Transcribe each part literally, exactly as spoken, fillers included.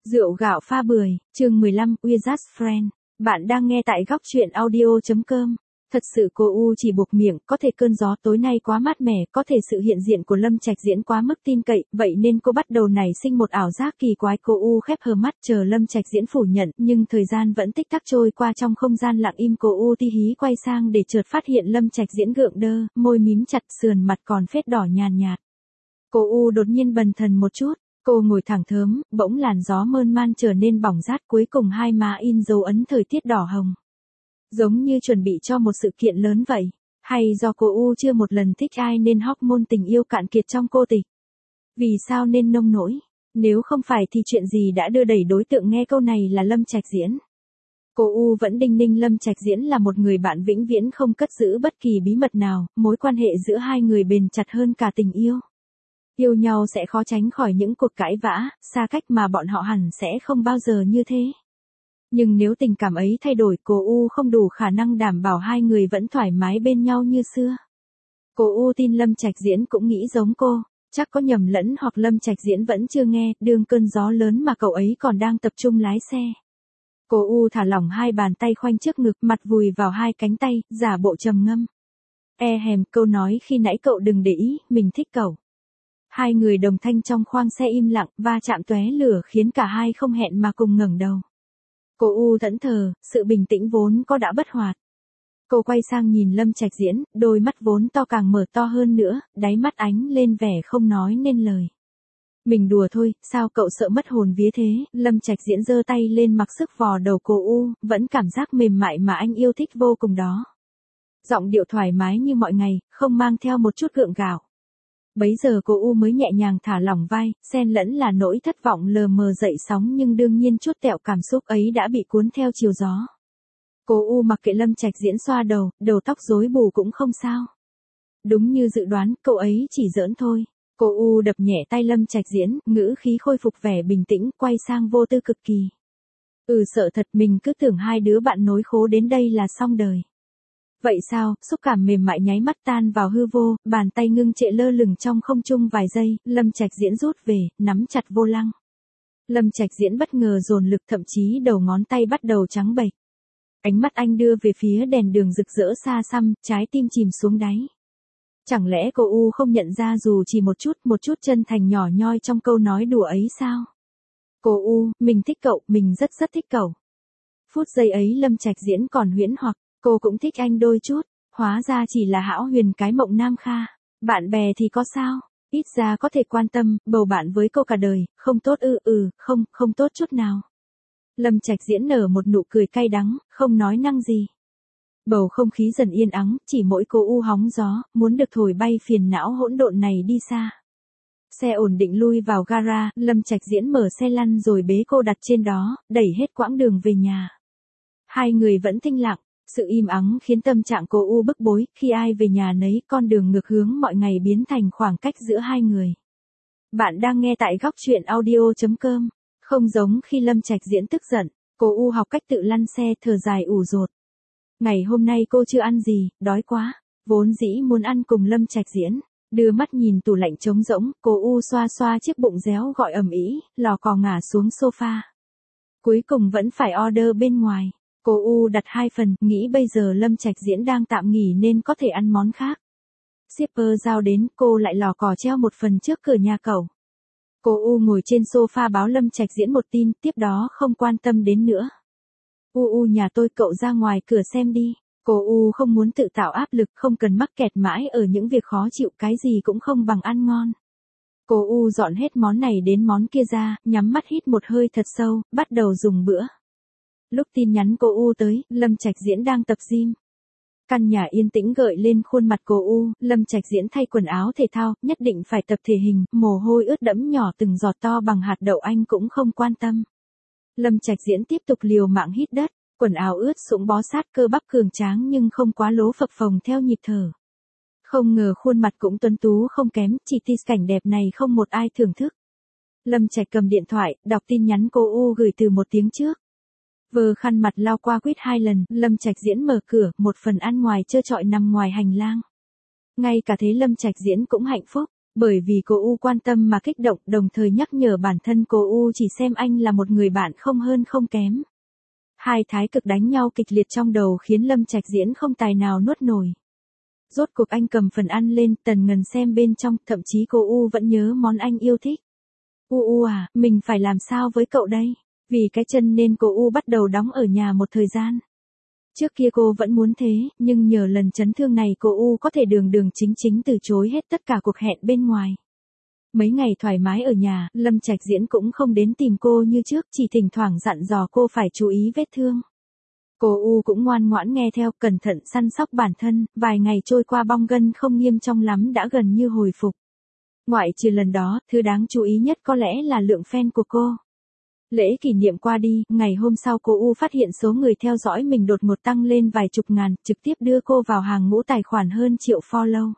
Rượu gạo pha bưởi, chương mười lăm, We're Just Friends. Bạn đang nghe tại góc truyện audio chấm com. Thật sự cô U chỉ buộc miệng, có thể cơn gió tối nay quá mát mẻ, có thể sự hiện diện của Lâm Trạch Diễn quá mức tin cậy, vậy nên cô bắt đầu nảy sinh một ảo giác kỳ quái. Cô U khép hờ mắt chờ Lâm Trạch Diễn phủ nhận, nhưng thời gian vẫn tích tắc trôi qua trong không gian lặng im. Cô U tí hí quay sang để chợt phát hiện Lâm Trạch Diễn gượng đơ, môi mím chặt, sườn mặt còn phết đỏ nhàn nhạt. Cô U đột nhiên bần thần một chút. Cô ngồi thẳng thớm, bỗng làn gió mơn man trở nên bỏng rát, cuối cùng hai má in dấu ấn thời tiết đỏ hồng. Giống như chuẩn bị cho một sự kiện lớn vậy. Hay do cô U chưa một lần thích ai nên hormone tình yêu cạn kiệt trong cô tịch? Vì sao nên nông nỗi? Nếu không phải thì chuyện gì đã đưa đẩy đối tượng nghe câu này là Lâm Trạch Diễn? Cô U vẫn đinh ninh Lâm Trạch Diễn là một người bạn vĩnh viễn không cất giữ bất kỳ bí mật nào, mối quan hệ giữa hai người bền chặt hơn cả tình yêu. Yêu nhau sẽ khó tránh khỏi những cuộc cãi vã, xa cách mà bọn họ hẳn sẽ không bao giờ như thế. Nhưng nếu tình cảm ấy thay đổi, cô U không đủ khả năng đảm bảo hai người vẫn thoải mái bên nhau như xưa. Cô U tin Lâm Trạch Diễn cũng nghĩ giống cô, chắc có nhầm lẫn hoặc Lâm Trạch Diễn vẫn chưa nghe, đương cơn gió lớn mà cậu ấy còn đang tập trung lái xe. Cô U thả lỏng hai bàn tay khoanh trước ngực, mặt vùi vào hai cánh tay, giả bộ trầm ngâm. E hèm, câu nói khi nãy cậu đừng để ý, mình thích cậu. Hai người đồng thanh trong khoang xe im lặng, va chạm tóe lửa khiến cả hai không hẹn mà cùng ngẩng đầu. Cô U thẫn thờ, sự bình tĩnh vốn có đã bất hoạt. Cô quay sang nhìn Lâm Trạch Diễn, đôi mắt vốn to càng mở to hơn nữa, đáy mắt ánh lên vẻ không nói nên lời. Mình đùa thôi, sao cậu sợ mất hồn vía thế? Lâm Trạch Diễn giơ tay lên mặc sức vò đầu cô U, vẫn cảm giác mềm mại mà anh yêu thích vô cùng đó. Giọng điệu thoải mái như mọi ngày, không mang theo một chút gượng gạo. Bấy giờ cô U mới nhẹ nhàng thả lỏng vai, xen lẫn là nỗi thất vọng lờ mờ dậy sóng, nhưng đương nhiên chút tẹo cảm xúc ấy đã bị cuốn theo chiều gió. Cô U mặc kệ Lâm Trạch Diễn xoa đầu, đầu tóc rối bù cũng không sao. Đúng như dự đoán, cậu ấy chỉ giỡn thôi. Cô U đập nhẹ tay Lâm Trạch Diễn, ngữ khí khôi phục vẻ bình tĩnh, quay sang vô tư cực kỳ. Ừ, sợ thật, mình cứ tưởng hai đứa bạn nối khố đến đây là xong đời. Vậy sao? Xúc cảm mềm mại nháy mắt tan vào hư vô, bàn tay ngưng trệ lơ lửng trong không trung vài giây, Lâm Trạch Diễn rút về, nắm chặt vô lăng. Lâm Trạch Diễn bất ngờ dồn lực, thậm chí đầu ngón tay bắt đầu trắng bệch. Ánh mắt anh đưa về phía đèn đường rực rỡ xa xăm, trái tim chìm xuống đáy. Chẳng lẽ cô U không nhận ra dù chỉ một chút, một chút chân thành nhỏ nhoi trong câu nói đùa ấy sao? Cô U, mình thích cậu, mình rất rất thích cậu. Phút giây ấy Lâm Trạch Diễn còn huyễn hoặc. Cô cũng thích anh đôi chút, hóa ra chỉ là hão huyền cái mộng nam kha. Bạn bè thì có sao, ít ra có thể quan tâm, bầu bạn với cô cả đời, không tốt ư? Ừ, không, không tốt chút nào. Lâm Trạch Diễn nở một nụ cười cay đắng, không nói năng gì. Bầu không khí dần yên ắng, chỉ mỗi cô U hóng gió, muốn được thổi bay phiền não hỗn độn này đi xa. Xe ổn định lui vào gara, Lâm Trạch Diễn mở xe lăn rồi bế cô đặt trên đó, đẩy hết quãng đường về nhà. Hai người vẫn thinh lặng. Sự im ắng khiến tâm trạng cô U bức bối, khi ai về nhà nấy, con đường ngược hướng mọi ngày biến thành khoảng cách giữa hai người. Bạn đang nghe tại góc truyện audio chấm com. Không giống khi Lâm Trạch Diễn tức giận, cô U học cách tự lăn xe, thở dài ủ rột. Ngày hôm nay cô chưa ăn gì, đói quá, vốn dĩ muốn ăn cùng Lâm Trạch Diễn. Đưa mắt nhìn tủ lạnh trống rỗng, cô U xoa xoa chiếc bụng réo gọi ầm ĩ, lò cò ngả xuống sofa. Cuối cùng vẫn phải order bên ngoài. Cô U đặt hai phần, nghĩ bây giờ Lâm Trạch Diễn đang tạm nghỉ nên có thể ăn món khác. Shipper giao đến, cô lại lò cò treo một phần trước cửa nhà cậu. Cô U ngồi trên sofa báo Lâm Trạch Diễn một tin, tiếp đó không quan tâm đến nữa. U U nhà tôi, cậu ra ngoài cửa xem đi. Cô U không muốn tự tạo áp lực, không cần mắc kẹt mãi ở những việc khó chịu, cái gì cũng không bằng ăn ngon. Cô U dọn hết món này đến món kia ra, nhắm mắt hít một hơi thật sâu, bắt đầu dùng bữa. Lúc tin nhắn cô U tới, Lâm Trạch Diễn đang tập gym. Căn nhà yên tĩnh gợi lên khuôn mặt cô U, Lâm Trạch Diễn thay quần áo thể thao, nhất định phải tập thể hình, mồ hôi ướt đẫm nhỏ từng giọt to bằng hạt đậu anh cũng không quan tâm. Lâm Trạch Diễn tiếp tục liều mạng hít đất, quần áo ướt sũng bó sát cơ bắp cường tráng nhưng không quá lố phập phồng theo nhịp thở. Không ngờ khuôn mặt cũng tuấn tú không kém, chỉ tis cảnh đẹp này không một ai thưởng thức. Lâm Trạch cầm điện thoại, đọc tin nhắn cô U gửi từ một tiếng trước. Vờ khăn mặt lau qua quýt hai lần, Lâm Trạch Diễn mở cửa, một phần ăn ngoài trơ trọi nằm ngoài hành lang. Ngay cả thế Lâm Trạch Diễn cũng hạnh phúc, Bởi vì cô U quan tâm mà kích động, đồng thời nhắc nhở bản thân cô U chỉ xem anh là một người bạn không hơn không kém. Hai thái cực đánh nhau kịch liệt trong đầu khiến Lâm Trạch Diễn không tài nào nuốt nổi. Rốt cuộc anh cầm phần ăn lên, Tần Ngần xem bên trong, thậm chí cô U vẫn nhớ món anh yêu thích. U U à, mình phải làm sao với cậu đây? Vì cái chân nên cô U bắt đầu đóng ở nhà một thời gian. Trước kia cô vẫn muốn thế, nhưng nhờ lần chấn thương này cô U có thể đường đường chính chính từ chối hết tất cả cuộc hẹn bên ngoài. Mấy ngày thoải mái ở nhà, Lâm Trạch Diễn cũng không đến tìm cô như trước, chỉ thỉnh thoảng dặn dò cô phải chú ý vết thương. Cô U cũng ngoan ngoãn nghe theo, cẩn thận săn sóc bản thân, vài ngày trôi qua bong gân không nghiêm trọng lắm đã gần như hồi phục. Ngoại trừ lần đó, thứ đáng chú ý nhất có lẽ là lượng fan của cô. Lễ kỷ niệm qua đi, ngày hôm sau cô U phát hiện số người theo dõi mình đột ngột tăng lên vài chục ngàn, trực tiếp đưa cô vào hàng ngũ tài khoản hơn triệu follow.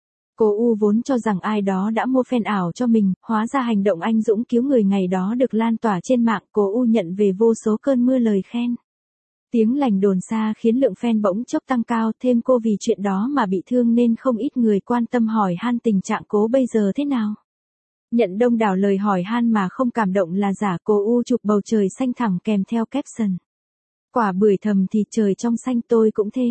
Cô U vốn cho rằng ai đó đã mua fan ảo cho mình, hóa ra hành động anh dũng cứu người ngày đó được lan tỏa trên mạng, cô U nhận về vô số cơn mưa lời khen. Tiếng lành đồn xa khiến lượng fan bỗng chốc tăng cao, thêm cô vì chuyện đó mà bị thương nên không ít người quan tâm hỏi han tình trạng cô bây giờ thế nào. Nhận đông đảo lời hỏi han mà không cảm động là giả, cô U chụp bầu trời xanh thẳng kèm theo caption. Quả bưởi thầm thì trời trong xanh tôi cũng thế.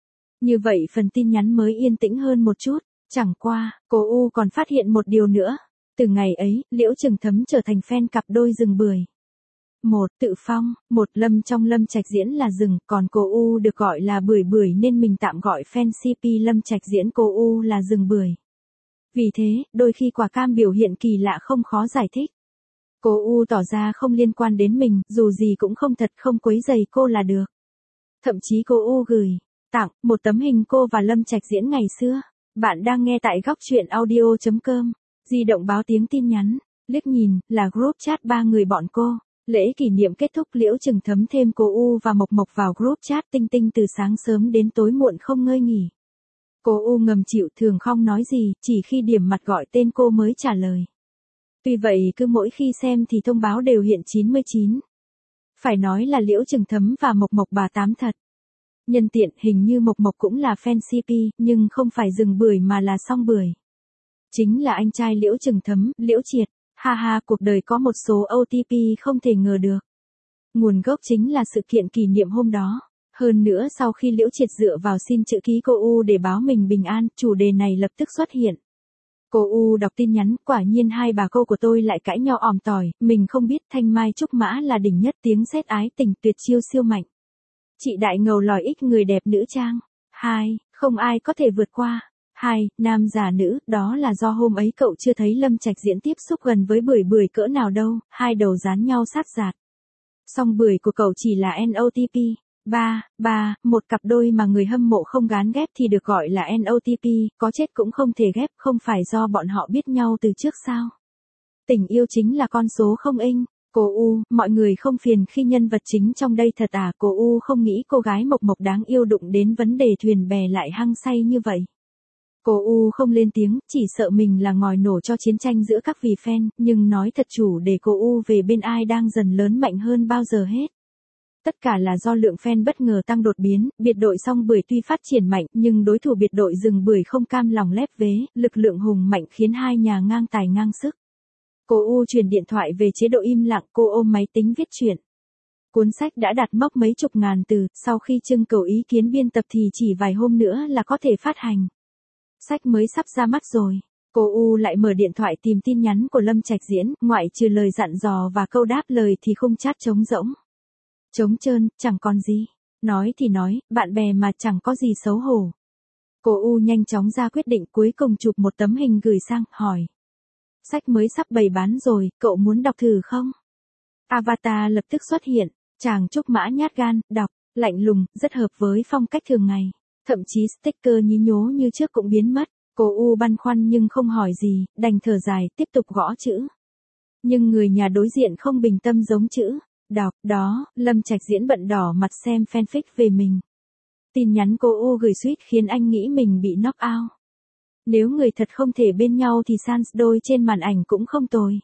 Như vậy phần tin nhắn mới yên tĩnh hơn một chút, chẳng qua, cô U còn phát hiện một điều nữa. Từ ngày ấy, Liễu Trừng Thấm trở thành fan cặp đôi rừng bưởi. Một, Tự Phong, một Lâm trong Lâm Trạch Diễn là rừng, còn cô U được gọi là bưởi bưởi nên mình tạm gọi fan xê pê Lâm Trạch Diễn cô U là rừng bưởi. Vì thế, đôi khi quả cam biểu hiện kỳ lạ không khó giải thích. Cô U tỏ ra không liên quan đến mình, dù gì cũng không thật, không quấy rầy cô là được. Thậm chí cô U gửi, tặng, một tấm hình cô và Lâm Trạch Diễn ngày xưa. Bạn đang nghe tại góc truyện audio chấm com. Di động báo tiếng tin nhắn, liếc nhìn, là group chat ba người bọn cô. Lễ kỷ niệm kết thúc, Liễu Trừng Thấm thêm cô U và Mộc Mộc vào group chat tinh tinh từ sáng sớm đến tối muộn không ngơi nghỉ. Cô U ngầm chịu, thường không nói gì, chỉ khi điểm mặt gọi tên cô mới trả lời. Tuy vậy cứ mỗi khi xem thì thông báo đều hiện chín mươi chín. Phải nói là Liễu Trừng Thấm và Mộc Mộc bà tám thật. Nhân tiện, hình như Mộc Mộc cũng là fan xê pê, nhưng không phải rừng bưởi mà là song bưởi. Chính là anh trai Liễu Trừng Thấm, Liễu Triệt. Ha ha, cuộc đời có một số ô tê pê không thể ngờ được. Nguồn gốc chính là sự kiện kỷ niệm hôm đó. Hơn nữa sau khi Liễu Triệt dựa vào xin chữ ký cô U để báo mình bình an, chủ đề này lập tức xuất hiện. Cô U đọc tin nhắn, quả nhiên hai bà cô của tôi lại cãi nhau òm tỏi, mình không biết Thanh Mai Trúc Mã là đỉnh nhất, tiếng sét ái tình tuyệt chiêu siêu mạnh. Chị đại ngầu lòi ích người đẹp nữ trang. Hai, không ai có thể vượt qua. Hai, nam già nữ, đó là do hôm ấy cậu chưa thấy Lâm Trạch Diễn tiếp xúc gần với bưởi bưởi cỡ nào đâu, hai đầu dán nhau sát giạt. Song bưởi của cậu chỉ là en ô tê pê. Ba, ba, một cặp đôi mà người hâm mộ không gán ghép thì được gọi là en ô tê pê, có chết cũng không thể ghép, không phải do bọn họ biết nhau từ trước sao? Tình yêu chính là con số không inch. Cô U, mọi người không phiền khi nhân vật chính trong đây thật à? Cô U không nghĩ cô gái Mộc Mộc đáng yêu đụng đến vấn đề thuyền bè lại hăng say như vậy. Cô U không lên tiếng, chỉ sợ mình là ngòi nổ cho chiến tranh giữa các vì fan, nhưng nói thật chủ để cô U về bên ai đang dần lớn mạnh hơn bao giờ hết. Tất cả là do lượng fan bất ngờ tăng đột biến, biệt đội song bưởi tuy phát triển mạnh, nhưng đối thủ biệt đội rừng bưởi không cam lòng lép vế, lực lượng hùng mạnh khiến hai nhà ngang tài ngang sức. Cô U truyền điện thoại về chế độ im lặng, cô ôm máy tính viết truyện. Cuốn sách đã đạt mốc mấy chục ngàn từ, sau khi trưng cầu ý kiến biên tập thì chỉ vài hôm nữa là có thể phát hành. Sách mới sắp ra mắt rồi. Cô U lại mở điện thoại tìm tin nhắn của Lâm Trạch Diễn, ngoại trừ lời dặn dò và câu đáp lời thì khung chat trống rỗng. Trống trơn, chẳng còn gì. Nói thì nói, bạn bè mà chẳng có gì xấu hổ. Cô U nhanh chóng ra quyết định, cuối cùng chụp một tấm hình gửi sang, hỏi. Sách mới sắp bày bán rồi, cậu muốn đọc thử không? Avatar lập tức xuất hiện, chàng Trúc Mã nhát gan, đọc, lạnh lùng, rất hợp với phong cách thường ngày. Thậm chí sticker nhí nhố như trước cũng biến mất. Cô U băn khoăn nhưng không hỏi gì, đành thở dài, tiếp tục gõ chữ. Nhưng người nhà đối diện không bình tâm giống chữ. Đọc, đó, Lâm Trạch Diễn bận đỏ mặt xem fanfic về mình. Tin nhắn cô U gửi suýt khiến anh nghĩ mình bị knock out. Nếu người thật không thể bên nhau thì sans đôi trên màn ảnh cũng không tồi.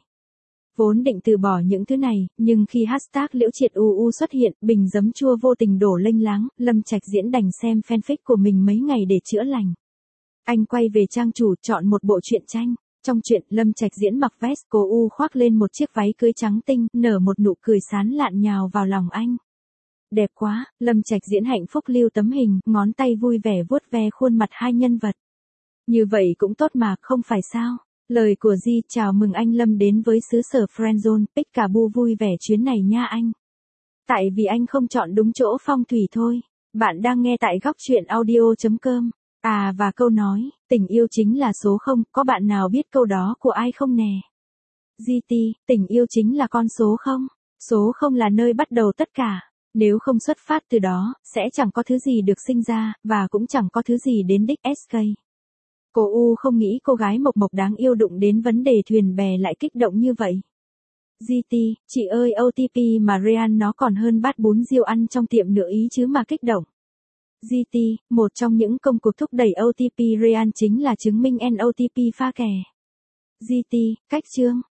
Vốn định từ bỏ những thứ này, nhưng khi hashtag Liễu Triệt U U xuất hiện, bình giấm chua vô tình đổ lênh láng, Lâm Trạch Diễn đành xem fanfic của mình mấy ngày để chữa lành. Anh quay về trang chủ chọn một bộ truyện tranh. Trong truyện, Lâm Trạch Diễn mặc vest cô U khoác lên một chiếc váy cưới trắng tinh, nở một nụ cười sán lạn nhào vào lòng anh. Đẹp quá, Lâm Trạch Diễn hạnh phúc lưu tấm hình, ngón tay vui vẻ vuốt ve khuôn mặt hai nhân vật. Như vậy cũng tốt mà, không phải sao? Lời của Di, chào mừng anh Lâm đến với xứ sở Friendzone, Peekaboo vui vẻ chuyến này nha anh. Tại vì anh không chọn đúng chỗ phong thủy thôi. Bạn đang nghe tại góc truyện audio chấm com. À và câu nói, tình yêu chính là số không, có bạn nào biết câu đó của ai không nè? giê tê, tình yêu chính là con số không? Số không là nơi bắt đầu tất cả. Nếu không xuất phát từ đó, sẽ chẳng có thứ gì được sinh ra, và cũng chẳng có thứ gì đến đích ét ca. Cô U không nghĩ cô gái mộc mộc đáng yêu đụng đến vấn đề thuyền bè lại kích động như vậy. giê tê, chị ơi ô tê pê mà Ryan nó còn hơn bát bún riêu ăn trong tiệm nữa ý chứ mà kích động. giê tê, một trong những công cuộc thúc đẩy ô tê pê Ryan chính là chứng minh en ô tê pê pha kè. giê tê, cách chương.